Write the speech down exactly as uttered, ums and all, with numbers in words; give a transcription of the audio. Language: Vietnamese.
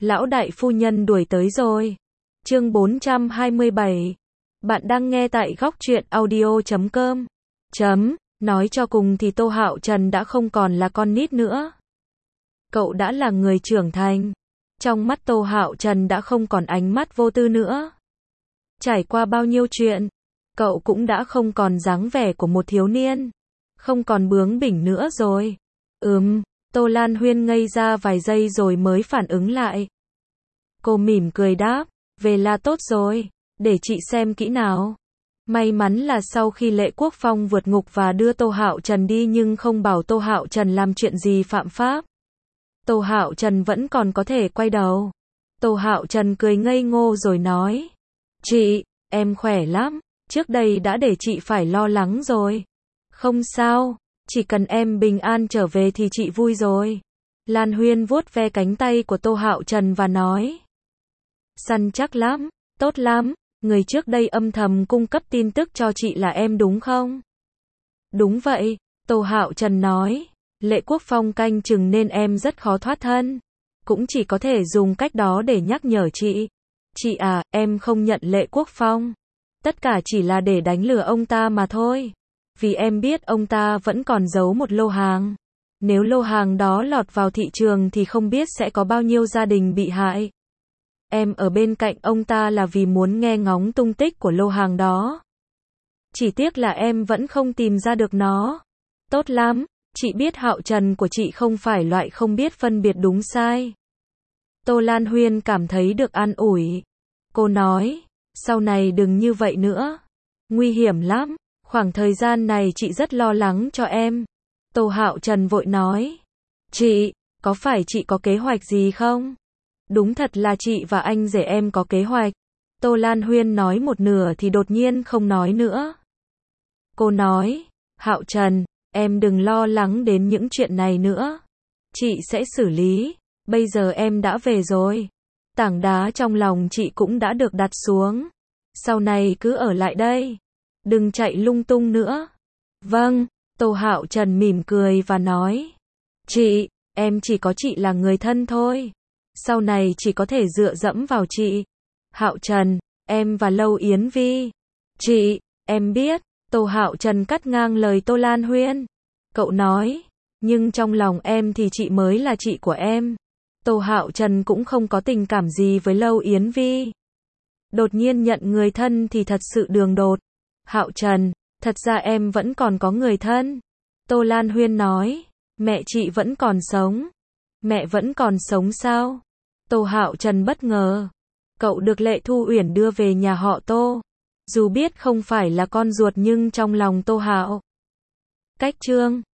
Lão đại phu nhân đuổi tới rồi. Chương bốn trăm hai mươi bảy. Bạn đang nghe tại góc truyện audio chấm com. Chấm, nói cho cùng thì Tô Hạo Trần đã không còn là con nít nữa. Cậu đã là người trưởng thành. Trong mắt Tô Hạo Trần đã không còn ánh mắt vô tư nữa. Trải qua bao nhiêu chuyện, cậu cũng đã không còn dáng vẻ của một thiếu niên. Không còn bướng bỉnh nữa rồi. Ừm, Tô Lan Huyên ngây ra vài giây rồi mới phản ứng lại. Cô mỉm cười đáp, về là tốt rồi, để chị xem kỹ nào. May mắn là sau khi Lệ Quốc Phong vượt ngục và đưa Tô Hạo Trần đi nhưng không bảo Tô Hạo Trần làm chuyện gì phạm pháp. Tô Hạo Trần vẫn còn có thể quay đầu. Tô Hạo Trần cười ngây ngô rồi nói, chị, em khỏe lắm, trước đây đã để chị phải lo lắng rồi. Không sao, chỉ cần em bình an trở về thì chị vui rồi. Lan Huyên vuốt ve cánh tay của Tô Hạo Trần và nói, săn chắc lắm, tốt lắm, người trước đây âm thầm cung cấp tin tức cho chị là em đúng không? Đúng vậy, Tô Hạo Trần nói, Lệ Quốc Phong canh chừng nên em rất khó thoát thân. Cũng chỉ có thể dùng cách đó để nhắc nhở chị. Chị à, em không nhận Lệ Quốc Phong. Tất cả chỉ là để đánh lừa ông ta mà thôi. Vì em biết ông ta vẫn còn giấu một lô hàng. Nếu lô hàng đó lọt vào thị trường thì không biết sẽ có bao nhiêu gia đình bị hại. Em ở bên cạnh ông ta là vì muốn nghe ngóng tung tích của lô hàng đó. Chỉ tiếc là em vẫn không tìm ra được nó. Tốt lắm, chị biết Hạo Trần của chị không phải loại không biết phân biệt đúng sai. Tô Lan Huyên cảm thấy được an ủi. Cô nói, sau này đừng như vậy nữa. Nguy hiểm lắm, khoảng thời gian này chị rất lo lắng cho em. Tô Hạo Trần vội nói, chị, có phải chị có kế hoạch gì không? Đúng thật là chị và anh rể em có kế hoạch. Tô Lan Huyên nói một nửa thì đột nhiên không nói nữa. Cô nói, Hạo Trần, em đừng lo lắng đến những chuyện này nữa. Chị sẽ xử lý. Bây giờ em đã về rồi. Tảng đá trong lòng chị cũng đã được đặt xuống. Sau này cứ ở lại đây. Đừng chạy lung tung nữa. Vâng, Tô Hạo Trần mỉm cười và nói, chị, em chỉ có chị là người thân thôi. Sau này chỉ có thể dựa dẫm vào chị. Hạo Trần, em và Lâu Yến Vi. Chị, em biết. Tô Hạo Trần cắt ngang lời Tô Lan Huyên. Cậu nói, nhưng trong lòng em thì chị mới là chị của em. Tô Hạo Trần cũng không có tình cảm gì với Lâu Yến Vi. Đột nhiên nhận người thân thì thật sự đường đột. Hạo Trần, thật ra em vẫn còn có người thân. Tô Lan Huyên nói, mẹ chị vẫn còn sống. Mẹ vẫn còn sống sao? Tô Hạo Trần bất ngờ. Cậu được Lệ Thu Uyển đưa về nhà họ Tô. Dù biết không phải là con ruột nhưng trong lòng Tô Hạo. Cách chương